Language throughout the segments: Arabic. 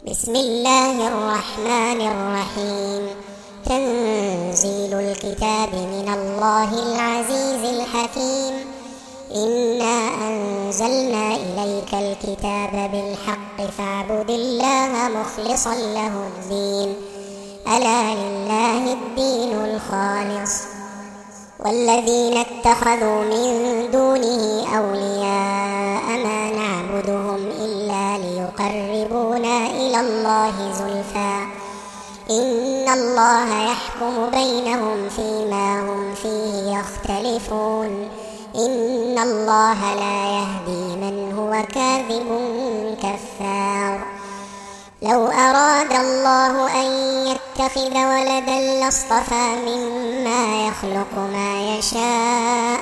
بسم الله الرحمن الرحيم. تنزيل الكتاب من الله العزيز الحكيم. إنا أنزلنا إليك الكتاب بالحق فاعبد الله مخلصا له الدين. ألا لله الدين الخالص. والذين اتخذوا من دونه أولياء ما نعبدهم إلا ليقربونا إلى الله زلفى إن الله يحكم بينهم فيما هم فيه يختلفون. إن الله لا يهدي من هو كاذب كفار. لو أراد الله أن يتخذ ولدا لاصطفى مما يخلق ما يشاء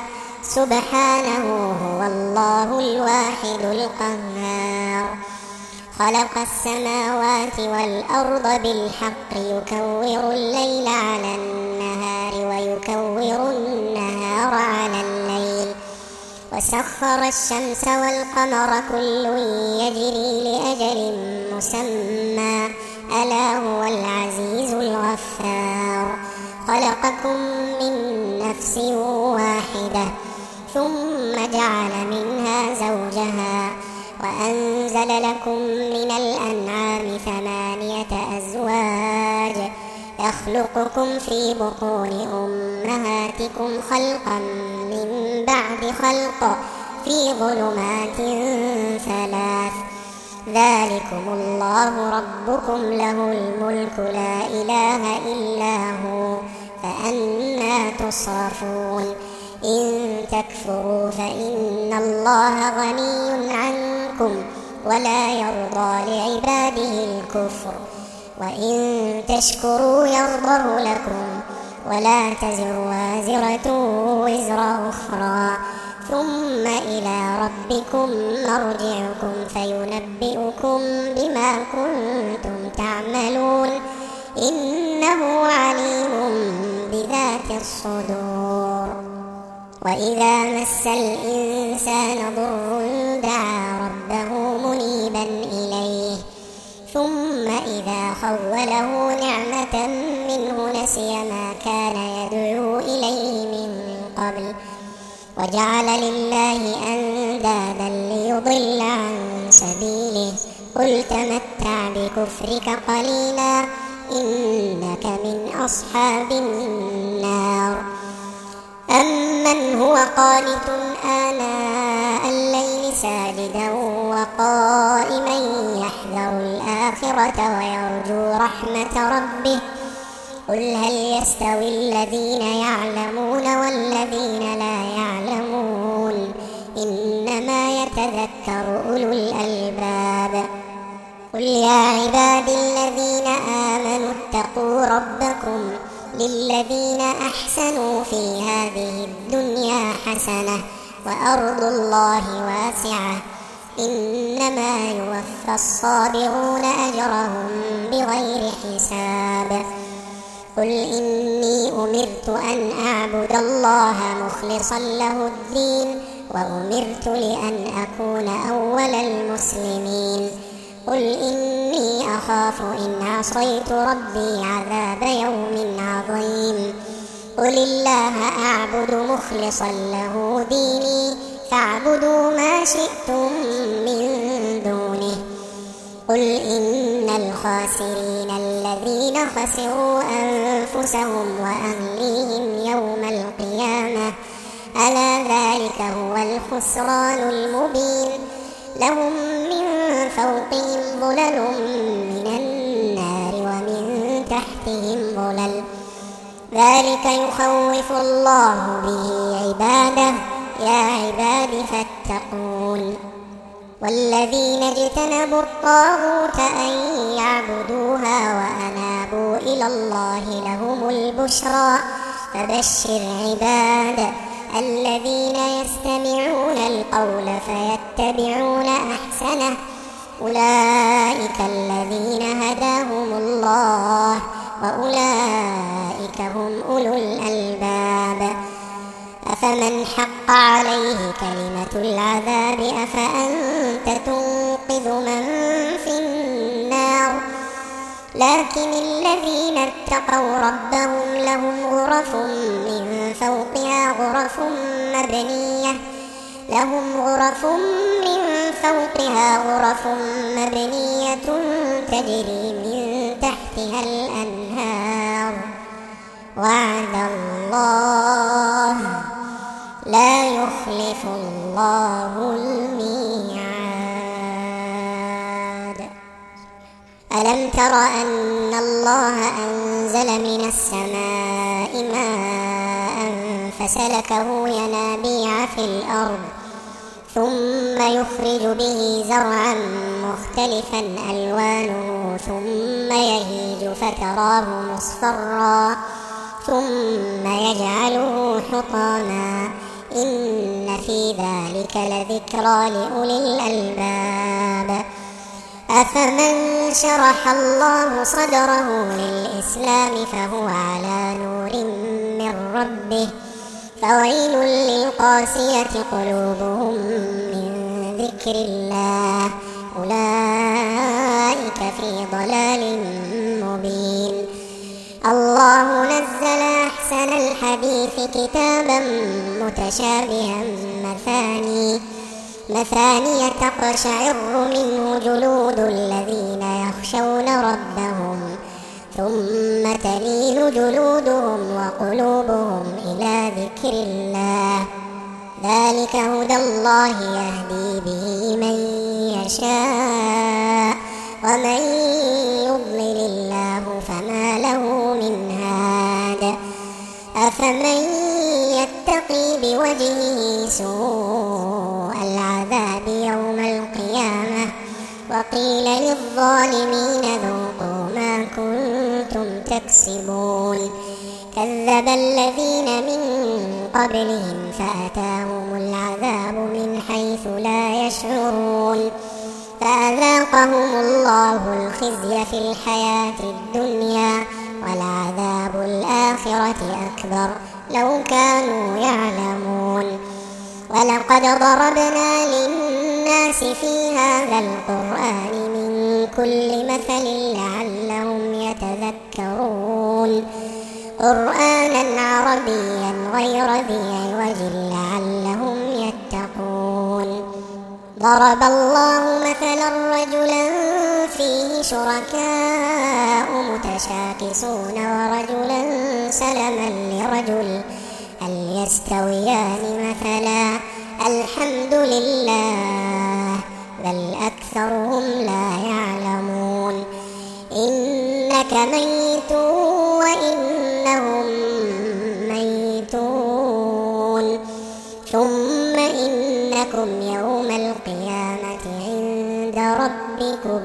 سبحانه هو الله الواحد القهار. خلق السماوات والأرض بالحق يكور الليل على النهار ويكور النهار على الليل وسخر الشمس والقمر كل يجري لأجل مسمى ألا هو العزيز الغفار. خلقكم من نفس واحدة ثم جعل منها زوجها وأنزل لكم من الأنعام 8 أزواج يخلقكم في بطون أمهاتكم خلقا من بعد خلق في ظلمات 3. ذلكم الله ربكم له الملك لا إله إلا هو فأنى تصرفون. إن تكفروا فإن الله غني عنكم ولا يرضى لعباده الكفر وإن تشكروا يرضه لكم ولا تزر وازرة وزر أخرى ثم إلى ربكم مرجعكم فينبئكم بما كنتم تعملون. إنه عليم بذات الصدور. وإذا مس الإنسان ضر دعا ربه منيبا إليه ثم إذا خوله نعمة منه نسي ما كان يدعو إليه من قبل وجعل لله أندادا ليضل عن سبيله. قل تمتع بكفرك قليلا إنك من أصحاب النار. أمن هو قانت آناء الليل ساجدا وقائما يحذر الآخرة ويرجو رحمة ربه قل هل يستوي الذين يعلمون والذين لا يعلمون إنما يتذكر أولو الألباب. قل يا عبادي الذين آمنوا اتقوا ربكم للذين أحسنوا في هذه الدنيا حسنة وأرض الله واسعة إنما يوفى الصابرون أجرهم بغير حساب. قل إني أمرت أن أعبد الله مخلصا له الدين وأمرت لأن أكون أول المسلمين. قل إني أخاف إن عصيت ربي عذاب يوم عظيم. قل الله أعبد مخلصا له ديني فاعبدوا ما شئتم من دونه. قل إن الخاسرين الذين خسروا أنفسهم وأهليهم يوم القيامة ألا ذلك هو الخسران المبين. لهم من فوقهم ظلل من النار ومن تحتهم ظلل ذلك يخوف الله به عباده يا عباد فاتقون. والذين اجتنبوا الطاغوت أن يعبدوها وأنابوا إلى الله لهم البشرى فبشر عباد الذين يستمعون القول فيتبعون أحسنه أولئك الذين هداهم الله وأولئك هم أولو الألباب. أفمن حق عليه كلمة العذاب أفأنت تنقذ من في النار لكن الذين اتقوا ربهم لهم غرف من فوقها غرف مبنية تجري من تحتها الأنهار. وعد الله لا يخلف الله الميعاد. ألم تر أن الله أنزل من السماء ماء فسلكه ينابيع في الأرض ثم يخرج به زرعا مختلفا ألوانه ثم يهيج فتراه مصفرا ثم يجعله حطاما إن في ذلك لذكرى لأولي الألباب. أفمن شرح الله صدره للإسلام فهو على نور من ربه فويل للقاسية قلوبهم من ذكر الله أولئك في ضلال مبين. الله نزل أحسن الحديث كتابا متشابها مثانية تقشعر منه جلود الذين يخشون ربهم ثم تلين جلودهم وقلوبهم إلى ذكر الله ذلك هدى الله يهدي به من يشاء ومن يضلل الله فما له من هاد. أفمن يتقي بوجهه سوء العذاب يوم القيامة وقيل للظالمين ذوقوا ما كنتم تكسبون. كذب الذين من قبلهم فأتاهم العذاب من حيث لا يشعرون فأذاقهم الله الخزي في الحياة الدنيا ولعذاب الآخرة أكبر لو كانوا يعلمون. ولقد ضربنا للناس في هذا القرآن من كل مثل لعلهم يتذكرون قرآنا عربيا غير ذي عوج لعلهم يتقون. ضرب الله مثلا رجلا فيه شركاء متشاكسون ورجلا سلما لرجل هل يستويان مثلا الحمد لله بل أكثرهم لا يعلمون. إنك ميت وإنهم ميتون ثم إنكم يوم القيامة عند ربكم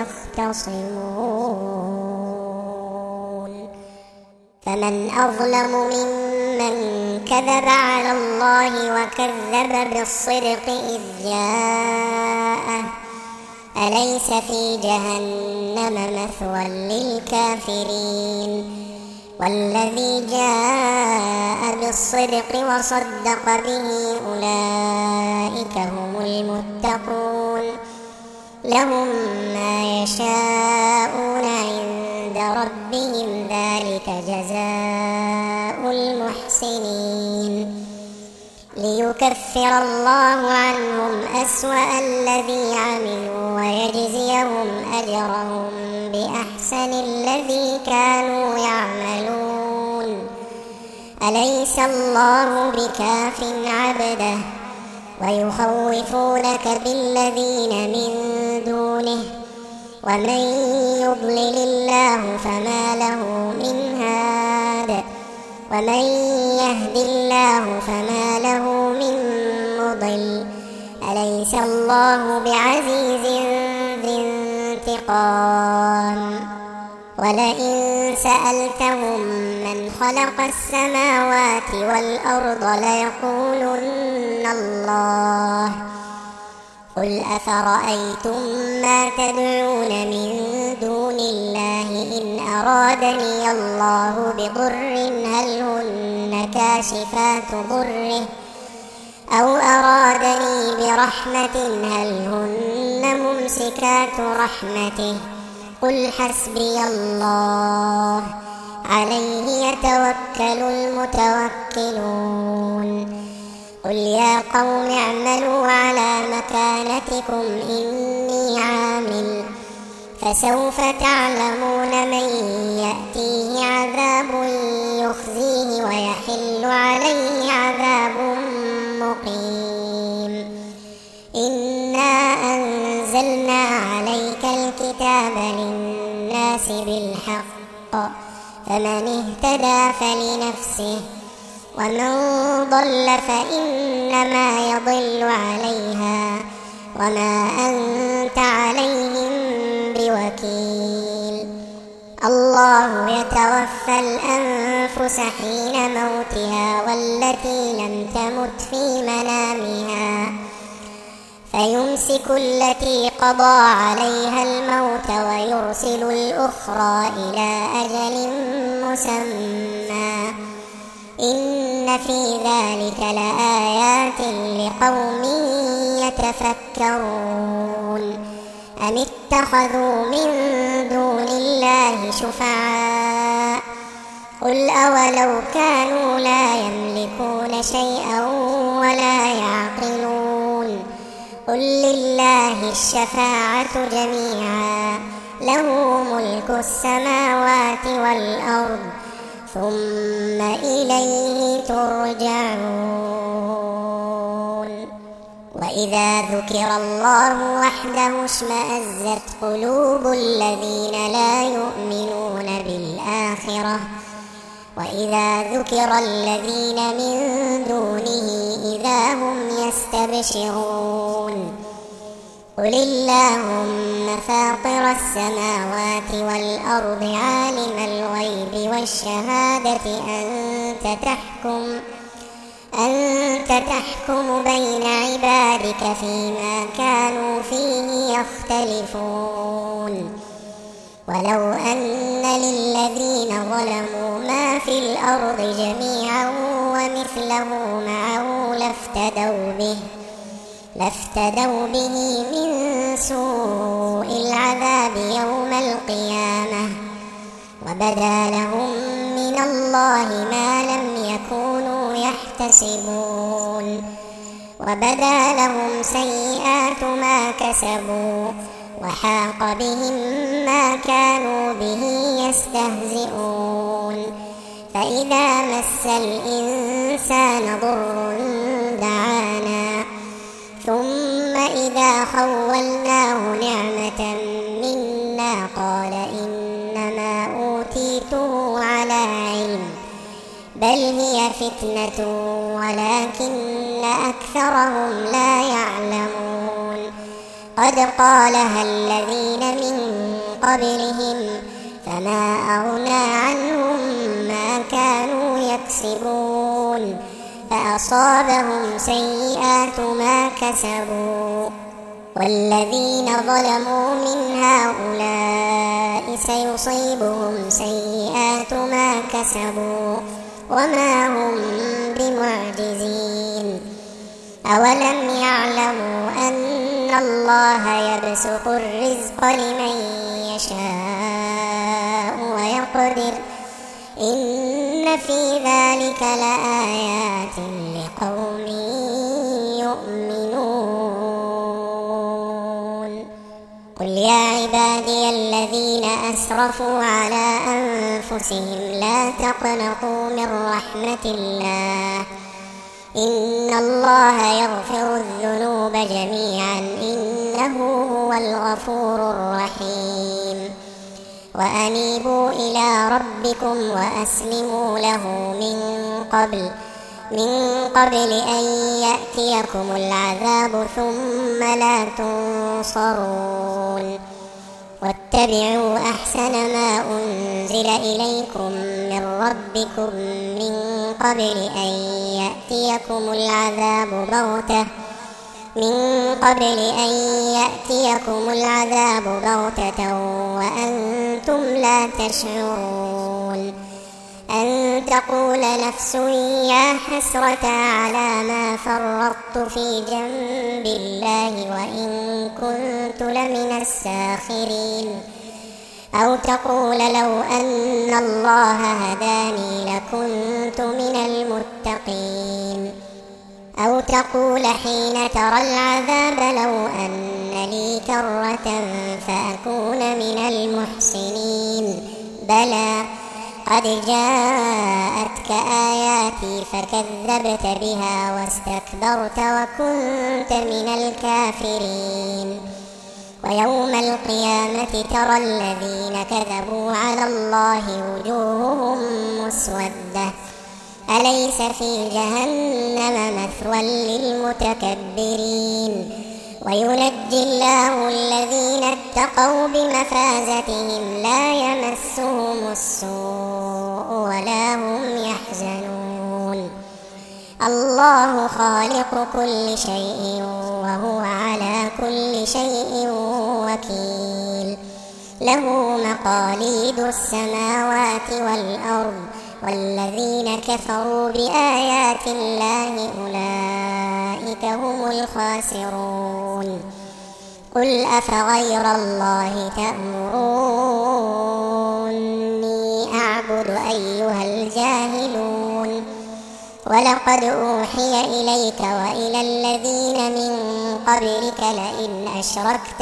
تختصمون. فمن أظلم ممن كذب على الله وكذب بالصدق إذ جاءه أليس في جهنم مثوى للكافرين. والذي جاء بالصدق وصدق به أولئك هم المتقون لهم ما يشاءون عند ربهم ذلك جزاء المحسنين. ليكفر الله عنهم أسوأ الذي عملوا ويجزيهم أجرهم بأحسن الذي كانوا يعملون. أليس الله بكاف عبده ويخوفونك بالذين من دونه ومن يضلل الله فما له من هاد ومن يهد الله فما له من مضل. أليس الله بعزيز ذي انتقام. ولئن سألتهم من خلق السماوات والأرض ليقولن الله قل أفرأيتم ما تدعون من دون الله إن أرادني الله بضر هل هن كاشفات ضره أو أرادني برحمة هل هن ممسكات رحمته قل حسبي الله عليه يتوكل المتوكلون قل يا قوم اعملوا على مكانتكم إني عامل فسوف تعلمون من يأتيه عذاب يخزيه ويحل عليه عذاب مقيم إنا أنزلنا عليك الكتاب للناس بالحق فمن اهتدى فلنفسه ومن ضل فإنما يضل عليها وما أنت عليهم بوكيل الله يتوفى الأنفس حين موتها والتي لم تمت في منامها فيمسك التي قضى عليها الموت ويرسل الأخرى إلى أجل مسمى إن في ذلك لآيات لقوم يتفكرون أم اتخذوا من دون الله شفعاء قل أولو كانوا لا يملكون شيئا ولا يعقلون قل لله الشفاعة جميعا له ملك السماوات والأرض ثم إليه ترجعون وإذا ذكر الله وحده اشمأزت قلوب الذين لا يؤمنون بالآخرة وإذا ذكر الذين من دونه إذا هم يستبشرون قل اللهم فاطر السماوات والأرض عالم الغيب والشهادة أنت تحكم بين عبادك فيما كانوا فيه يختلفون ولو أن للذين ظلموا ما في الأرض جميعا ومثله معه لافتدوا به من سوء العذاب يوم القيامة وبدا لهم من الله ما لم يكونوا يحتسبون وبدا لهم سيئات ما كسبوا وحاق بهم ما كانوا به يستهزئون فإذا مس الإنسان ضر دعانا ثم إذا خولناه نعمة منا قال إنما أوتيته على علم بل هي فتنة ولكن أكثرهم لا يعلمون قد قالها الذين من قبلهم فما أغنى عنهم ما كانوا يكسبون فأصابهم سيئات ما كسبوا والذين ظلموا من هؤلاء سيصيبهم سيئات ما كسبوا وما هم بمعجزين أولم يعلموا أن الله يبسط الرزق لمن يشاء ويقدر إن في ذلك لآيات لقوم يؤمنون قل يا عبادي الذين أسرفوا على أنفسهم لا تقنطوا من رحمة الله إن الله يغفر الذنوب جميعا إنه هو الغفور الرحيم وأنيبوا إلى ربكم وأسلموا له من قبل أن يأتيكم العذاب ثم لا تنصرون واتبعوا أحسن ما أنزل إليكم من ربكم من قبل أن يأتيكم العذاب بغتة وأنتم لا تشعرون أن تقول نفس يا حسرة على ما فرطت في جنب الله وإن كنت لمن الساخرين أو تقول لو أن الله هداني لكنت من المتقين، أو تقول حين ترى العذاب لو أن لي كرة فأكون من المحسنين. بلى قد جاءتك آياتي فكذبت بها واستكبرت وكنت من الكافرين. ويوم القيامة ترى الذين كذبوا على الله وجوههم مسودة، أليس في جهنم مثوى للمتكبرين. وينجي الله الذين اتقوا بمفازتهم لا يمسهم السوء ولا هم يحزنون. الله خالق كل شيء وهو على كل شيء وكيل. له مقاليد السماوات والأرض، والذين كفروا بآيات الله أولئك هم الخاسرون. قل أفغير الله تأمروني أعبد أيها الجاهلون. ولقد أوحي إليك وإلى الذين من قبلك لئن أشركت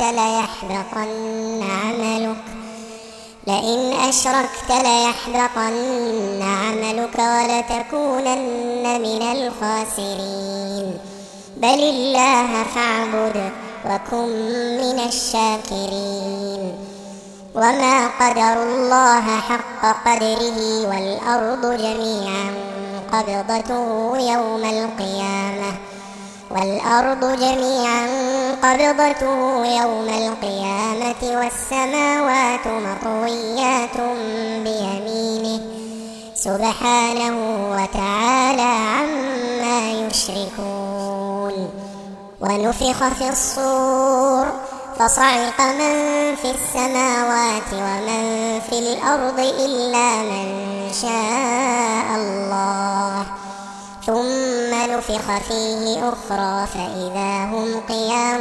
ليحبطن عملك ولتكونن من الخاسرين. بل الله فاعبد وكن من الشاكرين. وما قدروا الله حق قدره والأرض جميعا قبضته يوم القيامة والسماوات مطويات بيمينه سبحانه وتعالى عما يشركون. ونفخ في الصور فصعق من في السماوات ومن في الأرض إلا من شاء الله، ثم نفخ فيه أخرى فإذا هم قيام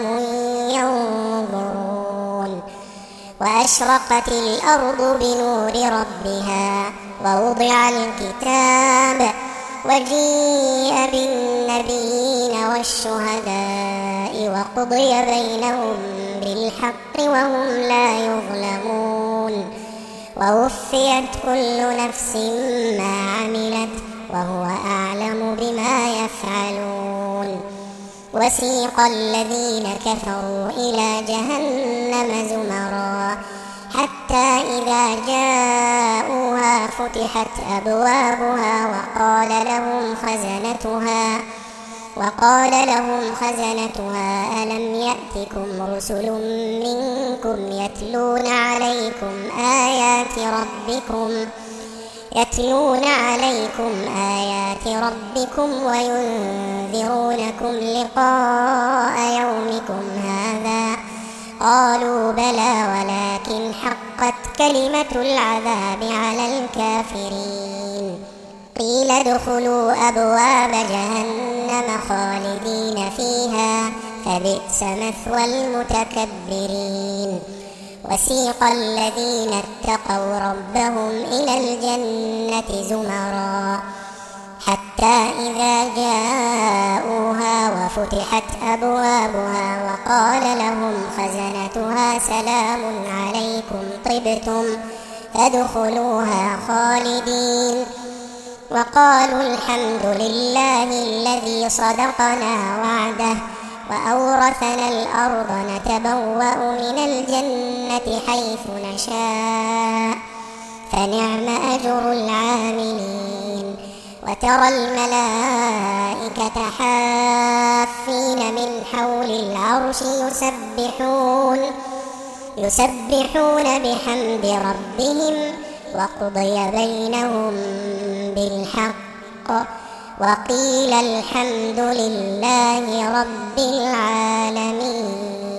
ينظرون. وأشرقت الأرض بنور ربها ووضع الكتاب وجيء بالنبيين والشهداء وقضي بينهم بالحق وهم لا يظلمون. ووفيت كل نفس ما عملت وهو أعلم بما يفعلون. وسيق الذين كفروا إلى جهنم زمرا حتى إذا جاءوها فتحت أبوابها وقال لهم خزنتها ألم يأتكم رسل منكم يتلون عليكم آيات ربكم وينذرونكم لقاء يومكم هذا؟ قالوا بلى ولكن حقت كلمة العذاب على الكافرين. قيل ادخلوا أبواب جهنم خالدين فيها فبئس مثوى المتكبرين. وسيق الذين اتقوا ربهم إلى الجنة زمرا حتى إذا جاءوها وفتحت أبوابها وقال لهم خزنتها سلام عليكم طبتم فادخلوها خالدين. وقالوا الحمد لله الذي صدقنا وعده وأورثنا الأرض نتبوأ من الجنة حيث نشاء فنعم أجر العاملين. وترى الملائكة حافين من حول العرش يسبحون بحمد ربهم وقضي بينهم بالحق وقيل الحمد لله رب العالمين.